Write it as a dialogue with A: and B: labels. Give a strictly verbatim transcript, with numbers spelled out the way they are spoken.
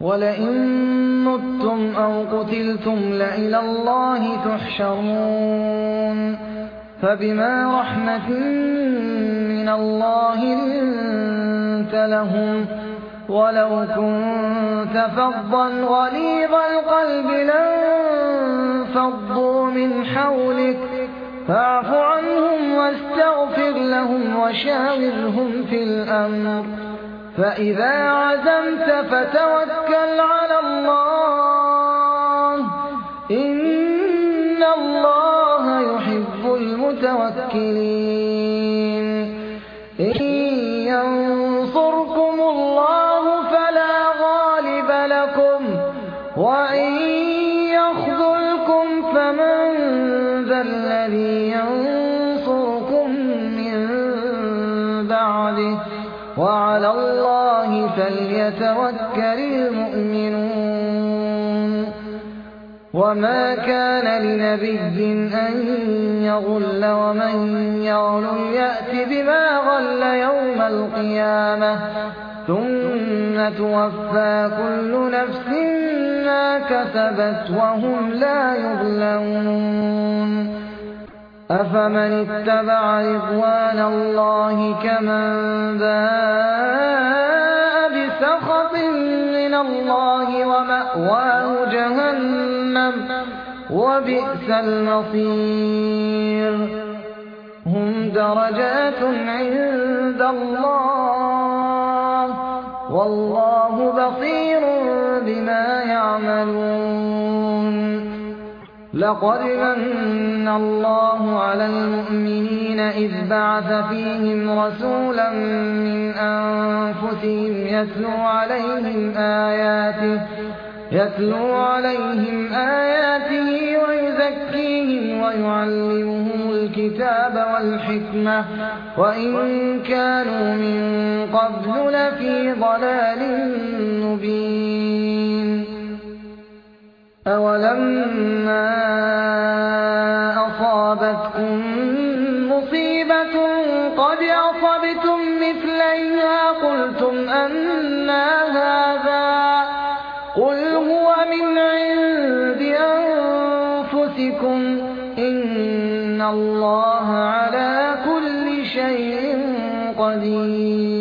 A: وَلَئِن مُّتُّمْ أَوْ قُتِلْتُمْ لَإِلَى اللَّهِ تُحْشَرُونَ فَبِمَا رَحْمَةٍ مِّنَ اللَّهِ لِنتَ لَهُمْ وَلَوْ كُنتَ فَظًّا غَلِيظَ الْقَلْبِ لَانفَضُّوا مِنْ حَوْلِكَ فَاعْفُ عَنْهُمْ وَاسْتَغْفِرْ لَهُمْ وَشَاوِرْهُمْ فِي الْأَمْرِ فَإِذَا عَزَمْتَ فَتَوَكَّلْ عَلَى اللَّهِ ۚ إِنَّ اللَّهَ يُحِبُّ الْمُتَوَكِّلِينَ إِن يَنصُرْكُمُ اللَّهُ فَلَا غَالِبَ لَكُمْ وَإِن يَخْذُلْكُمْ فَمَن ذَا الَّذِي يَنصُرُكُم مِّن بَعْدِهِ ۗ وَعَلَى اللَّهِ فَلْيَتَوَكَّلِ الْمُؤْمِنُونَ وَمَا كَانَ لِنَبِيٍّ أَن يَغُلَّ وَمَن يَغْلُلْ يَأْتِ بِمَا غَلَّ يَوْمَ الْقِيَامَةِ ثُمَّ تُوَفَّىٰ كُلُّ نَفْسٍ مَّا كَسَبَتْ وَهُمْ لَا يُظْلَمُونَ أَفَمَنِ اتَّبَعَ رِضْوَانَ اللَّهِ كَمَن بَاءَ بِسَخَطٍ مِّنَ اللَّهِ وَمَأْوَاهُ جَهَنَّمُ ۚ وَبِئْسَ الْمَصِيرُ هُمْ دَرَجَاتٌ عِندَ اللَّهِ ۗ وَاللَّهُ بَصِيرٌ بِمَا يَعْمَلُونَ لَقَدْ مَنَّ اللَّهُ عَلَى الْمُؤْمِنِينَ إِذْ بَعَثَ فِيهِمْ رَسُولًا مِّنْ أَنفُسِهِمْ يَتْلُو عَلَيْهِمْ آيَاتِهِ يَتْلُو عَلَيْهِمْ آيَاتِهِ وَيُزَكِّيهِمْ وَيُعَلِّمُهُمُ الْكِتَابَ وَالْحِكْمَةَ وَإِن كَانُوا مِن قَبْلُ لَفِي ضَلَالٍ مُّبِينٍ أَوَلَمَّا أَصَابَتْكُم مُّصِيبَةٌ قَدْ أَصَبْتُم مِّثْلَيْهَا قُلْتُمْ أَنَّىٰ هَٰذَا ۖ قُلْ هُوَ مِنْ عِندِ أَنفُسِكُمْ ۗ إِنَّ اللَّهَ عَلَىٰ كُلِّ شَيْءٍ قَدِيرٌ